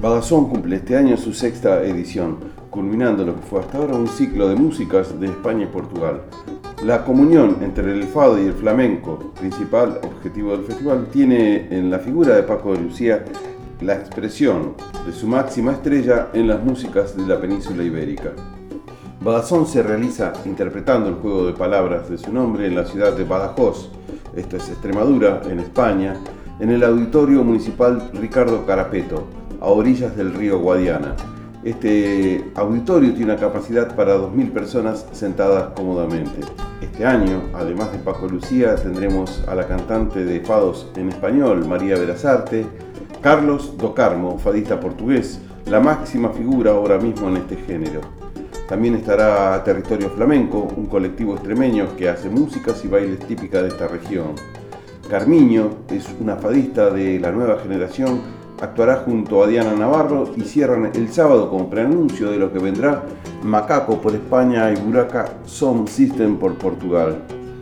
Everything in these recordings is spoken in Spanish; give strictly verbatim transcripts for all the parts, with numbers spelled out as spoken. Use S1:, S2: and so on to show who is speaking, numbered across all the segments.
S1: Badazón cumple este año su sexta edición, culminando lo que fue hasta ahora un ciclo de músicas de España y Portugal. La comunión entre el fado y el flamenco, principal objetivo del festival, tiene en la figura de Paco de Lucía la expresión de su máxima estrella en las músicas de la península ibérica. Badazón se realiza interpretando el juego de palabras de su nombre en la ciudad de Badajoz, esto es Extremadura, en España, en el Auditorio Municipal Ricardo Carapeto, a orillas del río Guadiana. Este auditorio tiene una capacidad para dos mil personas sentadas cómodamente. Este año, además de Paco Lucía, tendremos a la cantante de fados en español, María Berazarte, Carlos do Carmo, fadista portugués, la máxima figura ahora mismo en este género. También estará Territorio Flamenco, un colectivo extremeño que hace músicas y bailes típicas de esta región. Carmiño es una fadista de la nueva generación, actuará junto a Diana Navarro y cierran el sábado con preanuncio de lo que vendrá Macaco por España y Buraca Sound System por Portugal.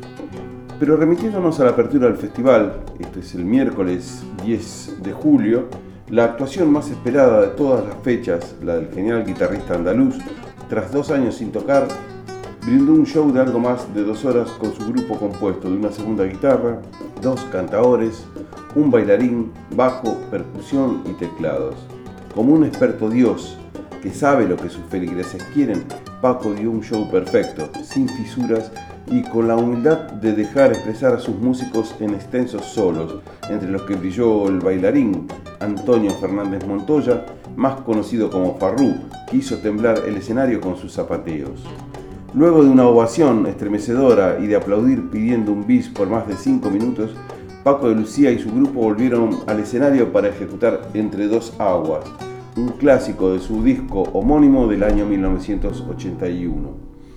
S1: Pero remitiéndonos a la apertura del festival, esto es el miércoles diez de julio, la actuación más esperada de todas las fechas, la del genial guitarrista andaluz, tras dos años sin tocar, brindó un show de algo más de dos horas con su grupo compuesto de una segunda guitarra, dos cantaores, un bailarín, bajo, percusión y teclados. Como un experto dios que sabe lo que sus feligreses quieren, Paco dio un show perfecto, sin fisuras y con la humildad de dejar expresar a sus músicos en extensos solos, entre los que brilló el bailarín Antonio Fernández Montoya, más conocido como Farrú, que hizo temblar el escenario con sus zapateos. Luego de una ovación estremecedora y de aplaudir pidiendo un bis por más de cinco minutos, Paco de Lucía y su grupo volvieron al escenario para ejecutar Entre dos aguas, un clásico de su disco homónimo del año mil novecientos ochenta y uno.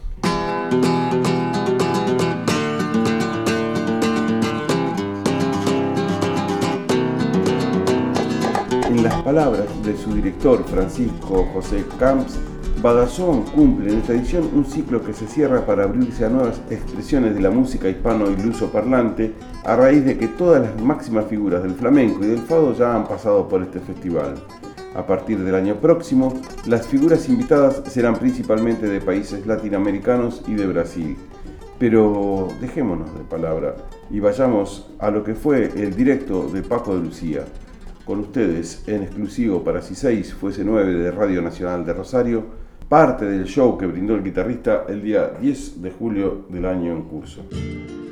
S1: En las palabras de su director Francisco José Camps, Badazón cumple en esta edición un ciclo que se cierra para abrirse a nuevas expresiones de la música hispano y lusoparlante a raíz de que todas las máximas figuras del flamenco y del fado ya han pasado por este festival. A partir del año próximo, las figuras invitadas serán principalmente de países latinoamericanos y de Brasil. Pero dejémonos de palabra y vayamos a lo que fue el directo de Paco de Lucía. Con ustedes, en exclusivo para Si seis fuese nueve de Radio Nacional de Rosario, parte del show que brindó el guitarrista el día diez de julio del año en curso.